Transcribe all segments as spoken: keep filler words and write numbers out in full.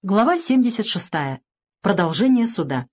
Глава семьдесят шестая. Продолжение суда.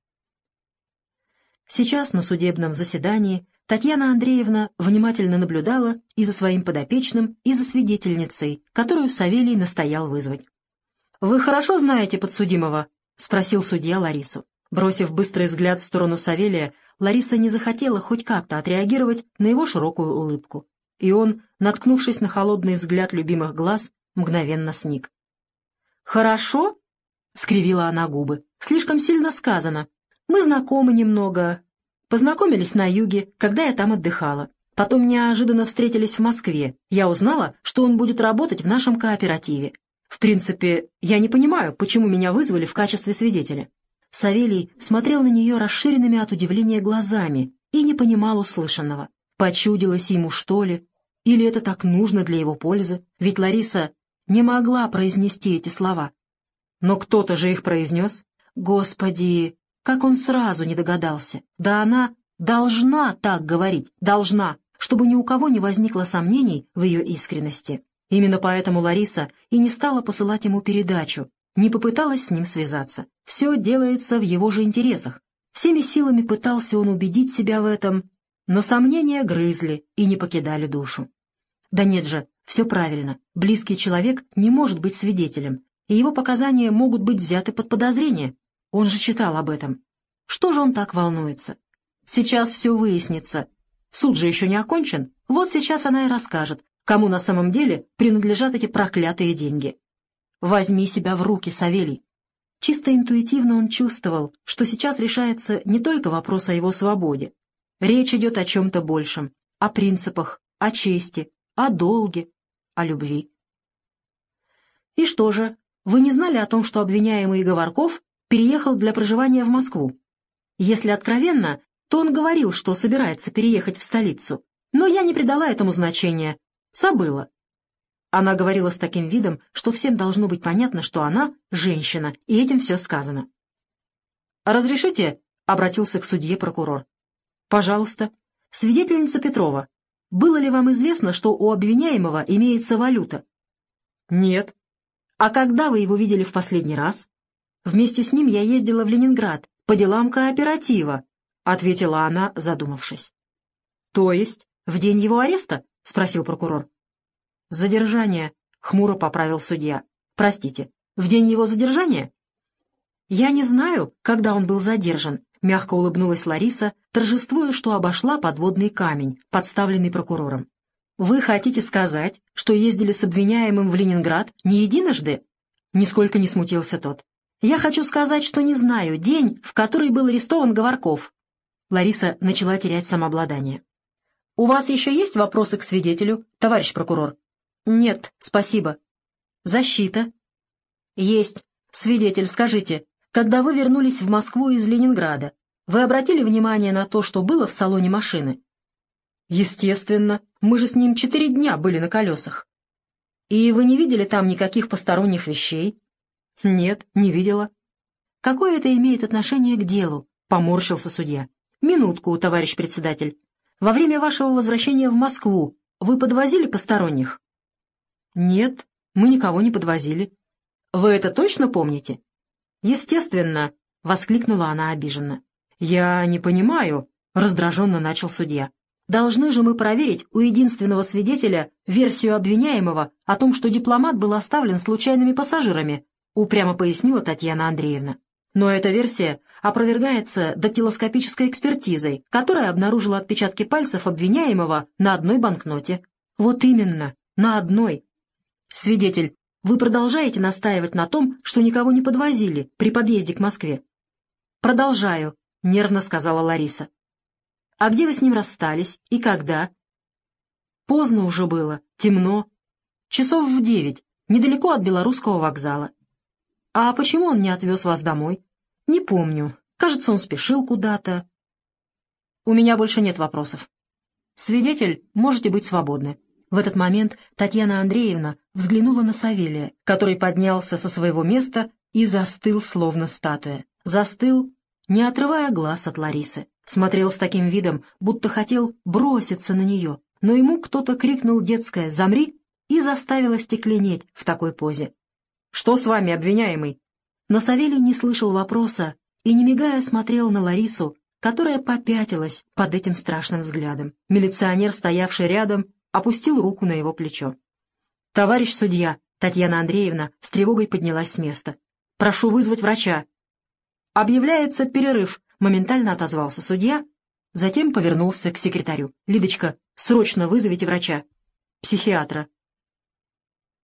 Сейчас на судебном заседании Татьяна Андреевна внимательно наблюдала и за своим подопечным, и за свидетельницей, которую Савелий настоял вызвать. «Вы хорошо знаете подсудимого?» — спросил судья Ларису. Бросив быстрый взгляд в сторону Савелия, Лариса не захотела хоть как-то отреагировать на его широкую улыбку. И он, наткнувшись на холодный взгляд любимых глаз, мгновенно сник. «Хорошо?» — скривила она губы. «Слишком сильно сказано. Мы знакомы немного. Познакомились на юге, когда я там отдыхала. Потом неожиданно встретились в Москве. Я узнала, что он будет работать в нашем кооперативе. В принципе, я не понимаю, почему меня вызвали в качестве свидетеля». Савелий смотрел на нее расширенными от удивления глазами и не понимал услышанного. Почудилось ему, что ли? Или это так нужно для его пользы? Ведь Лариса не могла произнести эти слова. Но кто-то же их произнес. Господи, как он сразу не догадался. Да она должна так говорить, должна, чтобы ни у кого не возникло сомнений в ее искренности. Именно поэтому Лариса и не стала посылать ему передачу, не попыталась с ним связаться. Все делается в его же интересах. Всеми силами пытался он убедить себя в этом, но сомнения грызли и не покидали душу. Да нет же, все правильно. Близкий человек не может быть свидетелем, и его показания могут быть взяты под подозрение. Он же читал об этом. Что же он так волнуется? Сейчас все выяснится. Суд же еще не окончен. Вот сейчас она и расскажет, кому на самом деле принадлежат эти проклятые деньги. Возьми себя в руки, Савелий. Чисто интуитивно он чувствовал, что сейчас решается не только вопрос о его свободе. Речь идет о чем-то большем, о принципах, о чести, о долге, о любви. И что же? Вы не знали о том, что обвиняемый Говорков переехал для проживания в Москву? Если откровенно, то он говорил, что собирается переехать в столицу. Но я не придала этому значения. Забыла. Она говорила с таким видом, что всем должно быть понятно, что она женщина, и этим все сказано. «Разрешите?» — обратился к судье прокурор. «Пожалуйста. Свидетельница Петрова, было ли вам известно, что у обвиняемого имеется валюта?» «Нет». «А когда вы его видели в последний раз?» «Вместе с ним я ездила в Ленинград по делам кооператива», — ответила она, задумавшись. «То есть в день его ареста?» — спросил прокурор. «Задержание», — хмуро поправил судья. «Простите, в день его задержания?» «Я не знаю, когда он был задержан», — мягко улыбнулась Лариса, торжествуя, что обошла подводный камень, подставленный прокурором. «Вы хотите сказать, что ездили с обвиняемым в Ленинград не единожды?» Нисколько не смутился тот. «Я хочу сказать, что не знаю день, в который был арестован Говорков». Лариса начала терять самообладание. «У вас еще есть вопросы к свидетелю, товарищ прокурор?» «Нет, спасибо». «Защита?» «Есть. Свидетель, скажите, когда вы вернулись в Москву из Ленинграда, вы обратили внимание на то, что было в салоне машины?» «Естественно. Мы же с ним четыре дня были на колесах». «И вы не видели там никаких посторонних вещей?» «Нет, не видела». «Какое это имеет отношение к делу?» — поморщился судья. «Минутку, товарищ председатель. Во время вашего возвращения в Москву вы подвозили посторонних?» «Нет, мы никого не подвозили». «Вы это точно помните?» «Естественно», — воскликнула она обиженно. «Я не понимаю», — раздраженно начал судья. «Должны же мы проверить у единственного свидетеля версию обвиняемого о том, что дипломат был оставлен случайными пассажирами», — упрямо пояснила Татьяна Андреевна. «Но эта версия опровергается дактилоскопической экспертизой, которая обнаружила отпечатки пальцев обвиняемого на одной банкноте». «Вот именно, на одной». «Свидетель, вы продолжаете настаивать на том, что никого не подвозили при подъезде к Москве?» «Продолжаю», — нервно сказала Лариса. «А где вы с ним расстались и когда?» «Поздно уже было, темно. Часов в девять, недалеко от Белорусского вокзала». «А почему он не отвез вас домой?» «Не помню. Кажется, он спешил куда-то». «У меня больше нет вопросов». «Свидетель, можете быть свободны». В этот момент Татьяна Андреевна взглянула на Савелия, который поднялся со своего места и застыл, словно статуя. Застыл, не отрывая глаз от Ларисы. Смотрел с таким видом, будто хотел броситься на нее, но ему кто-то крикнул детское «Замри!» и заставил остекленеть в такой позе. «Что с вами, обвиняемый?» Но Савелий не слышал вопроса и, не мигая, смотрел на Ларису, которая попятилась под этим страшным взглядом. Милиционер, стоявший рядом, опустил руку на его плечо. «Товарищ судья!» — Татьяна Андреевна с тревогой поднялась с места. «Прошу вызвать врача». «Объявляется перерыв», — моментально отозвался судья, затем повернулся к секретарю. «Лидочка, срочно вызовите врача». «Психиатра»,